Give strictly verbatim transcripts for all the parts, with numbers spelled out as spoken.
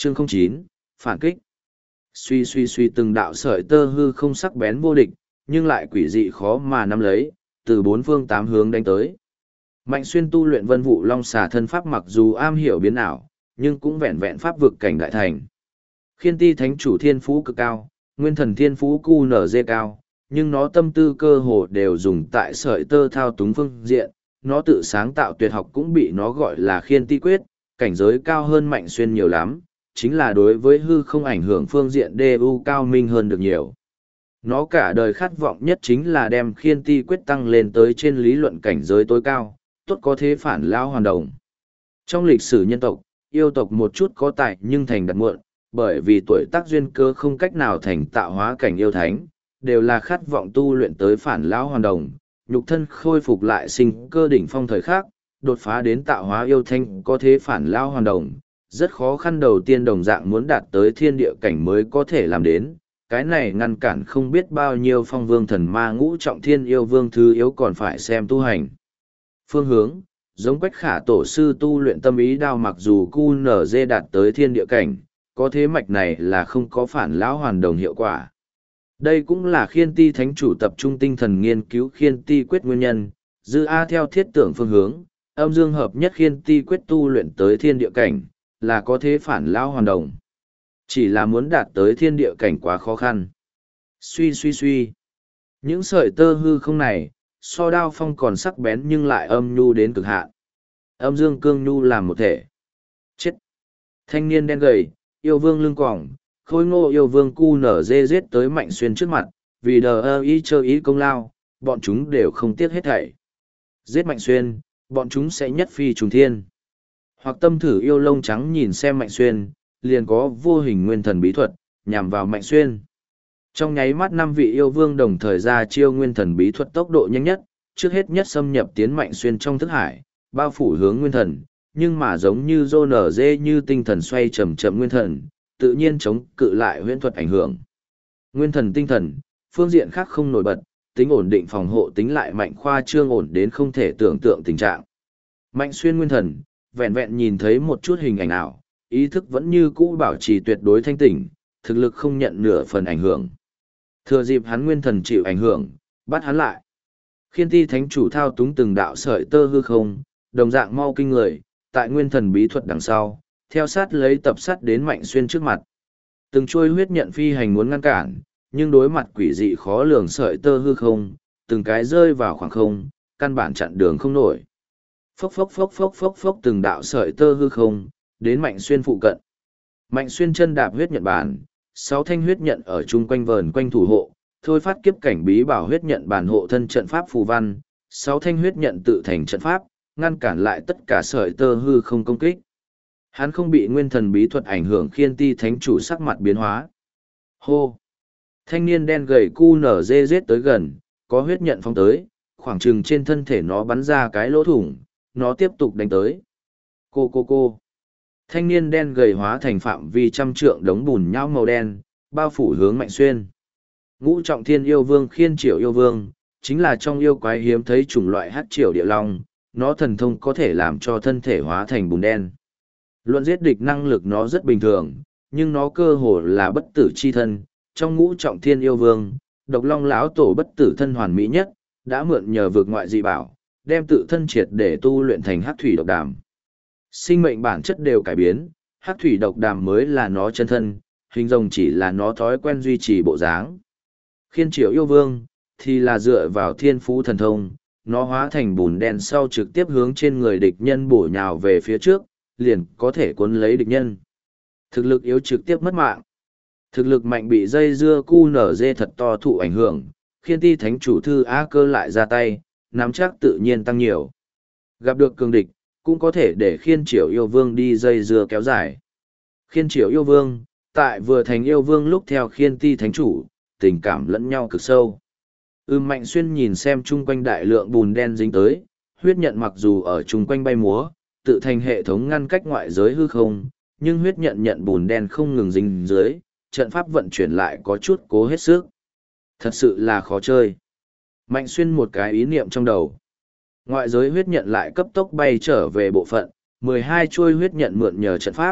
Chương không chín, phản kích. Suy suy suy từng đạo sợi tơ hư không sắc bén vô địch, nhưng lại quỷ dị khó mà nắm lấy, từ bốn phương tám hướng đánh tới. Mạnh Xuyên tu luyện Vân Vụ Long Xà thân pháp mặc dù am hiểu biến ảo, nhưng cũng vẹn vẹn pháp vực cảnh đại thành. Khiên Ti thánh chủ thiên phú cực cao, nguyên thần thiên phú cu nở dê cao, nhưng nó tâm tư cơ hồ đều dùng tại sợi tơ thao túng phương diện, nó tự sáng tạo tuyệt học cũng bị nó gọi là Khiên Ti quyết, cảnh giới cao hơn Mạnh Xuyên nhiều lắm, chính là đối với hư không ảnh hưởng phương diện đê u cao minh hơn được nhiều. Nó cả đời khát vọng nhất chính là đem Khiên Ti quyết tăng lên tới trên lý luận cảnh giới tối cao, tốt có thế phản lao hoàn đồng. Trong lịch sử nhân tộc, yêu tộc một chút có tài nhưng thành đặt muộn, bởi vì tuổi tác duyên cơ không cách nào thành tạo hóa cảnh yêu thánh, đều là khát vọng tu luyện tới phản lao hoàn đồng, nhục thân khôi phục lại sinh cơ đỉnh phong thời khác, đột phá đến tạo hóa yêu thanh có thế phản lao hoàn đồng. Rất khó khăn đầu tiên đồng dạng muốn đạt tới thiên địa cảnh mới có thể làm đến, cái này ngăn cản không biết bao nhiêu phong vương thần ma ngũ trọng thiên yêu vương thứ yếu còn phải xem tu hành. Phương hướng, giống Quách Khả tổ sư tu luyện tâm ý đao mặc dù cu nở dê đạt tới thiên địa cảnh, có thế mạch này là không có phản lão hoàn đồng hiệu quả. Đây cũng là Khiên Ti thánh chủ tập trung tinh thần nghiên cứu Khiên Ti quyết nguyên nhân, dư A theo thiết tưởng phương hướng, âm dương hợp nhất Khiên Ti quyết tu luyện tới thiên địa cảnh, là có thế phản lão hoàn đồng. Chỉ là muốn đạt tới thiên địa cảnh quá khó khăn. Suy suy suy. Những sợi tơ hư không này, so đao phong còn sắc bén nhưng lại âm nhu đến cực hạn. Âm dương cương nhu làm một thể. Chết. Thanh niên đen gầy, yêu vương lưng quỏng, khôi ngô yêu vương cu nở dê giết tới Mạnh Xuyên trước mặt, vì đờ ơ ý chơi ý công lao, bọn chúng đều không tiếc hết thảy. Giết Mạnh Xuyên, bọn chúng sẽ nhất phi trùng thiên. Hoặc tâm thử yêu lông trắng nhìn xem Mạnh Xuyên, liền có vô hình nguyên thần bí thuật, nhằm vào Mạnh Xuyên. Trong nháy mắt năm vị yêu vương đồng thời ra chiêu nguyên thần bí thuật tốc độ nhanh nhất, trước hết nhất xâm nhập tiến Mạnh Xuyên trong thức hải, bao phủ hướng nguyên thần, nhưng mà giống như rô nở dê như tinh thần xoay chậm chậm nguyên thần, tự nhiên chống cự lại huyễn thuật ảnh hưởng. Nguyên thần tinh thần, phương diện khác không nổi bật, tính ổn định phòng hộ tính lại mạnh khoa trương ổn đến không thể tưởng tượng tình trạng. Mạnh Xuyên nguyên thần, vẹn vẹn nhìn thấy một chút hình ảnh ảo, ý thức vẫn như cũ bảo trì tuyệt đối thanh tỉnh, thực lực không nhận nửa phần ảnh hưởng. Thừa dịp hắn nguyên thần chịu ảnh hưởng, bắt hắn lại. Khiên Ti thánh chủ thao túng từng đạo sợi tơ hư không, đồng dạng mau kinh người, tại nguyên thần bí thuật đằng sau, theo sát lấy tập sát đến Mạnh Xuyên trước mặt. Từng chuôi huyết nhận phi hành muốn ngăn cản, nhưng đối mặt quỷ dị khó lường sợi tơ hư không, từng cái rơi vào khoảng không, căn bản chặn đường không nổi. Phốc phốc phốc phốc phốc phốc từng đạo sợi tơ hư không, đến Mạnh Xuyên phụ cận. Mạnh Xuyên chân đạp huyết nhận bản, sáu thanh huyết nhận ở chung quanh vờn quanh thủ hộ, thôi phát kiếp cảnh bí bảo huyết nhận bản hộ thân trận pháp phù văn, sáu thanh huyết nhận tự thành trận pháp, ngăn cản lại tất cả sợi tơ hư không công kích. Hắn không bị nguyên thần bí thuật ảnh hưởng Khiên Ti thánh chủ sắc mặt biến hóa. Hô! Thanh niên đen gầy cu nở dê giết tới gần, có huyết nhận phóng tới, khoảng chừng trên thân thể nó bắn ra cái lỗ thủng, nó tiếp tục đánh tới. Cô cô cô! Thanh niên đen gầy hóa thành phạm vi trăm trượng đống bùn nhão màu đen, bao phủ hướng Mạnh Xuyên. Ngũ trọng thiên yêu vương Khiên Triểu yêu vương, chính là trong yêu quái hiếm thấy chủng loại hắc triểu địa long, nó thần thông có thể làm cho thân thể hóa thành bùn đen. Luận giết địch năng lực nó rất bình thường, nhưng nó cơ hồ là bất tử chi thân, trong ngũ trọng thiên yêu vương, độc long lão tổ bất tử thân hoàn mỹ nhất, đã mượn nhờ vượt ngoại dị bảo, đem tự thân triệt để tu luyện thành hắc thủy độc đàm. Sinh mệnh bản chất đều cải biến, hắc thủy độc đàm mới là nó chân thân, hình rồng chỉ là nó thói quen duy trì bộ dáng. Khiên Triểu yêu vương, thì là dựa vào thiên phú thần thông, nó hóa thành bùn đen sau trực tiếp hướng trên người địch nhân bổ nhào về phía trước, liền có thể cuốn lấy địch nhân. Thực lực yếu trực tiếp mất mạng. Thực lực mạnh bị dây dưa cu nở dê thật to thụ ảnh hưởng, Khiên Ti thánh chủ thư á cơ lại ra tay, nắm chắc tự nhiên tăng nhiều. Gặp được cường địch, cũng có thể để Khiên Triểu yêu vương đi dây dưa kéo dài. Khiên Triểu yêu vương, tại vừa thành yêu vương lúc theo Khiên Ti thánh chủ, tình cảm lẫn nhau cực sâu. Ưm Mạnh Xuyên nhìn xem chung quanh đại lượng bùn đen dính tới, huyết nhận mặc dù ở chung quanh bay múa, tự thành hệ thống ngăn cách ngoại giới hư không, nhưng huyết nhận nhận bùn đen không ngừng dính dưới, trận pháp vận chuyển lại có chút cố hết sức. Thật sự là khó chơi. Mạnh Xuyên một cái ý niệm trong đầu. Ngoại giới huyết nhận lại cấp tốc bay trở về bộ phận, mười hai chuôi huyết nhận mượn nhờ trận pháp,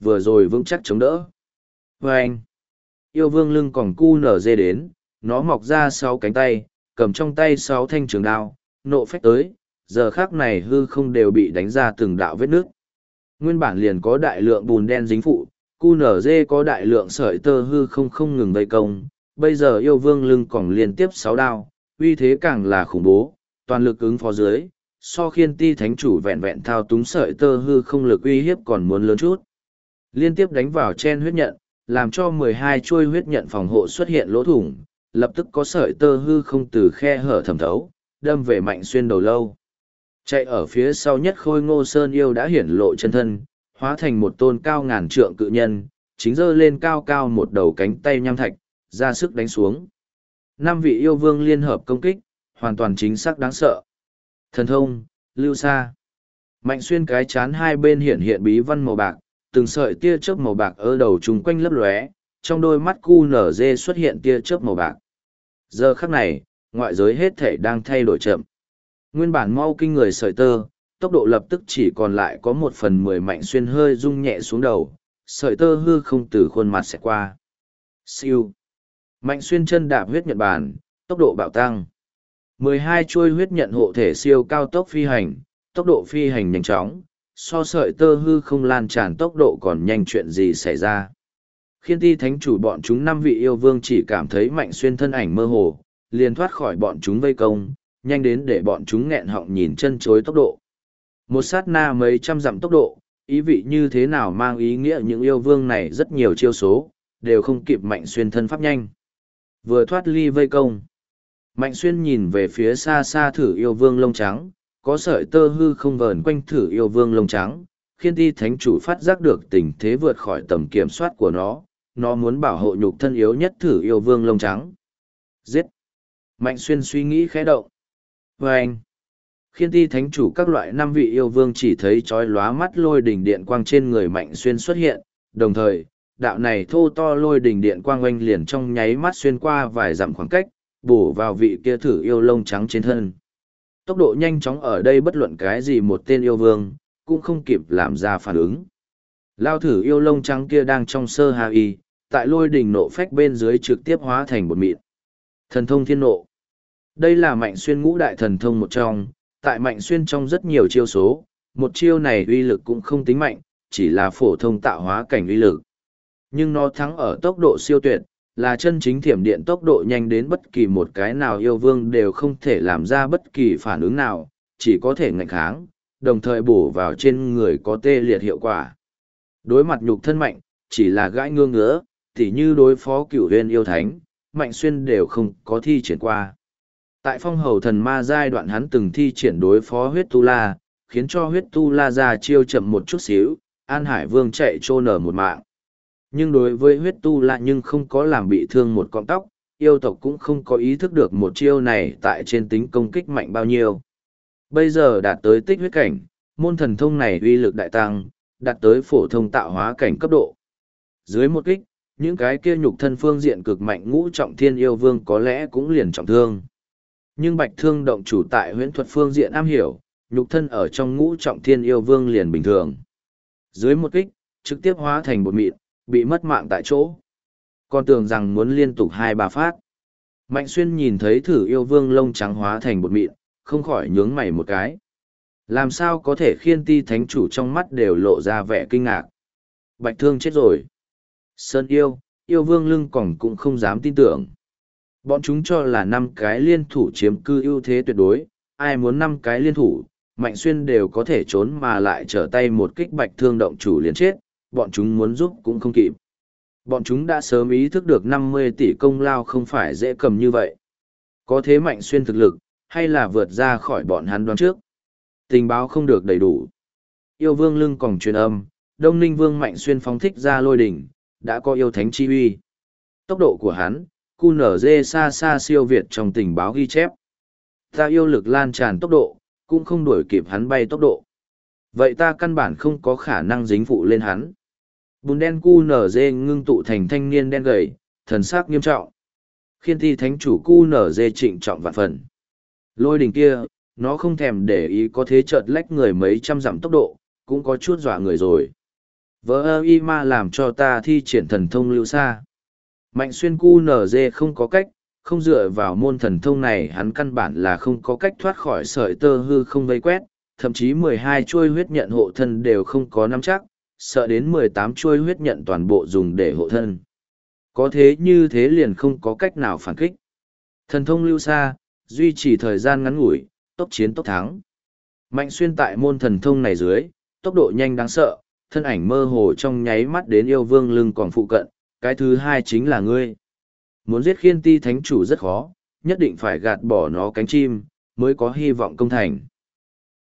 vừa rồi vững chắc chống đỡ. Và anh, yêu vương lưng còn cu nở dê đến, nó mọc ra sáu cánh tay, cầm trong tay sáu thanh trường đao, nộ phách tới, giờ khác này hư không đều bị đánh ra từng đạo vết nước. Nguyên bản liền có đại lượng bùn đen dính phụ, cu nở dê có đại lượng sợi tơ hư không không ngừng vây công, bây giờ yêu vương lưng còng liên tiếp sáu đao, uy thế càng là khủng bố, toàn lực ứng phó dưới, so khiên ti thánh chủ vẹn vẹn thao túng sợi tơ hư không lực uy hiếp còn muốn lớn chút. Liên tiếp đánh vào chen huyết nhận, làm cho mười hai chuôi huyết nhận phòng hộ xuất hiện lỗ thủng, lập tức có sợi tơ hư không từ khe hở thẩm thấu, đâm về Mạnh Xuyên đầu lâu. Chạy ở phía sau nhất khôi ngô sơn yêu đã hiển lộ chân thân, hóa thành một tôn cao ngàn trượng cự nhân, chính giơ lên cao cao một đầu cánh tay nham thạch, ra sức đánh xuống. Năm vị yêu vương liên hợp công kích, hoàn toàn chính xác đáng sợ. Thần thông, lưu xa. Mạnh Xuyên cái chán hai bên hiện hiện bí văn màu bạc, từng sợi tia chớp màu bạc ở đầu chung quanh lấp lóe, trong đôi mắt cu nở dê xuất hiện tia chớp màu bạc. Giờ khắc này, ngoại giới hết thể đang thay đổi chậm. Nguyên bản mau kinh người sợi tơ, tốc độ lập tức chỉ còn lại có một phần mười. Mạnh Xuyên hơi rung nhẹ xuống đầu, sợi tơ hư không từ khuôn mặt sẽ qua. Siêu. Mạnh Xuyên chân đạp huyết nhận bàn, tốc độ bạo tăng. mười hai chuôi huyết nhận hộ thể siêu cao tốc phi hành, tốc độ phi hành nhanh chóng, so sợi tơ hư không lan tràn tốc độ còn nhanh. Chuyện gì xảy ra? Khiên ti thánh chủ bọn chúng năm vị yêu vương chỉ cảm thấy Mạnh Xuyên thân ảnh mơ hồ, liền thoát khỏi bọn chúng vây công, nhanh đến để bọn chúng nghẹn họng nhìn chân chối tốc độ. Một sát na mấy trăm dặm tốc độ, ý vị như thế nào mang ý nghĩa những yêu vương này rất nhiều chiêu số, đều không kịp Mạnh Xuyên thân pháp nhanh. Vừa thoát ly vây công, Mạnh Xuyên nhìn về phía xa xa thử yêu vương lông trắng, có sợi tơ hư không vờn quanh thử yêu vương lông trắng, khiên ti thánh chủ phát giác được tình thế vượt khỏi tầm kiểm soát của nó, nó muốn bảo hộ nhục thân yếu nhất thử yêu vương lông trắng. Giết! Mạnh Xuyên suy nghĩ khẽ động. Và anh, khiên ti thánh chủ các loại năm vị yêu vương chỉ thấy chói lóa mắt lôi đỉnh điện quang trên người Mạnh Xuyên xuất hiện, đồng thời, đạo này thô to lôi đỉnh điện quang oanh liền trong nháy mắt xuyên qua vài dặm khoảng cách, bổ vào vị kia thử yêu lông trắng trên thân. Tốc độ nhanh chóng ở đây bất luận cái gì một tên yêu vương, cũng không kịp làm ra phản ứng. Lao thử yêu lông trắng kia đang trong sơ hà y, tại lôi đỉnh nộ phách bên dưới trực tiếp hóa thành bột mịn. Thần thông thiên nộ. Đây là Mạnh Xuyên ngũ đại thần thông một trong, tại Mạnh Xuyên trong rất nhiều chiêu số, một chiêu này uy lực cũng không tính mạnh, chỉ là phổ thông tạo hóa cảnh uy lực. Nhưng nó thắng ở tốc độ siêu tuyệt, là chân chính thiểm điện tốc độ nhanh đến bất kỳ một cái nào yêu vương đều không thể làm ra bất kỳ phản ứng nào, chỉ có thể ngạnh kháng, đồng thời bổ vào trên người có tê liệt hiệu quả. Đối mặt nhục thân mạnh, chỉ là gãi ngương ngứa, tỉ như đối phó cửu huyền yêu thánh, Mạnh Xuyên đều không có thi triển qua. Tại phong hầu thần ma giai đoạn hắn từng thi triển đối phó huyết tu la, khiến cho huyết tu la ra chiêu chậm một chút xíu, An Hải Vương chạy trô nở một mạng. Nhưng đối với huyết tu la nhưng không có làm bị thương một cọng tóc, yêu tộc cũng không có ý thức được một chiêu này tại trên tính công kích mạnh bao nhiêu. Bây giờ đạt tới tích huyết cảnh, môn thần thông này uy lực đại tăng, đạt tới phổ thông tạo hóa cảnh cấp độ. Dưới một kích, những cái kia nhục thân phương diện cực mạnh ngũ trọng thiên yêu vương có lẽ cũng liền trọng thương. Nhưng bạch thương động chủ tại huyễn thuật phương diện am hiểu, nhục thân ở trong ngũ trọng thiên yêu vương liền bình thường. Dưới một kích, trực tiếp hóa thành bột mịn, bị mất mạng tại chỗ. Còn tưởng rằng muốn liên tục hai ba phát. Mạnh Xuyên nhìn thấy thử yêu vương lông trắng hóa thành bột mịn, không khỏi nhướng mày một cái. Làm sao có thể khiên ti thánh chủ trong mắt đều lộ ra vẻ kinh ngạc. Bạch thương chết rồi. Sơn yêu, yêu vương lưng còng cũng không dám tin tưởng. Bọn chúng cho là năm cái liên thủ chiếm cư ưu thế tuyệt đối, ai muốn năm cái liên thủ, Mạnh Xuyên đều có thể trốn mà lại trở tay một kích bạch thương động chủ liền chết, bọn chúng muốn giúp cũng không kịp. Bọn chúng đã sớm ý thức được năm mươi tỷ công lao không phải dễ cầm như vậy. Có thế Mạnh Xuyên thực lực, hay là vượt ra khỏi bọn hắn đoán trước. Tình báo không được đầy đủ. Yêu vương lưng còng truyền âm, Đông Ninh Vương Mạnh Xuyên phóng thích ra lôi đỉnh, đã có yêu thánh chi uy. Tốc độ của hắn, cu nở dê xa xa siêu việt trong tình báo ghi chép. Ta yêu lực lan tràn tốc độ, cũng không đuổi kịp hắn bay tốc độ. Vậy ta căn bản không có khả năng dính phụ lên hắn. Bùn đen cu nở dê ngưng tụ thành thanh niên đen gầy, thần sắc nghiêm trọng. Khiên thi thánh chủ cu nở dê trịnh trọng vạn phần. Lôi đỉnh kia, nó không thèm để ý có thế chợt lách người mấy trăm dặm tốc độ, cũng có chút dọa người rồi. Vỡ ơ y ma làm cho ta thi triển thần thông lưu xa. Mạnh xuyên cu nở dê không có cách, không dựa vào môn thần thông này hắn căn bản là không có cách thoát khỏi sợi tơ hư không vây quét, thậm chí mười hai chuôi huyết nhận hộ thân đều không có nắm chắc, sợ đến mười tám chuôi huyết nhận toàn bộ dùng để hộ thân. Có thế như thế liền không có cách nào phản kích. Thần thông lưu xa, duy trì thời gian ngắn ngủi, tốc chiến tốc thắng. Mạnh xuyên tại môn thần thông này dưới, tốc độ nhanh đáng sợ, thân ảnh mơ hồ trong nháy mắt đến yêu vương lưng còn phụ cận, cái thứ hai chính là ngươi. Muốn giết khiên ti thánh chủ rất khó, nhất định phải gạt bỏ nó cánh chim, mới có hy vọng công thành.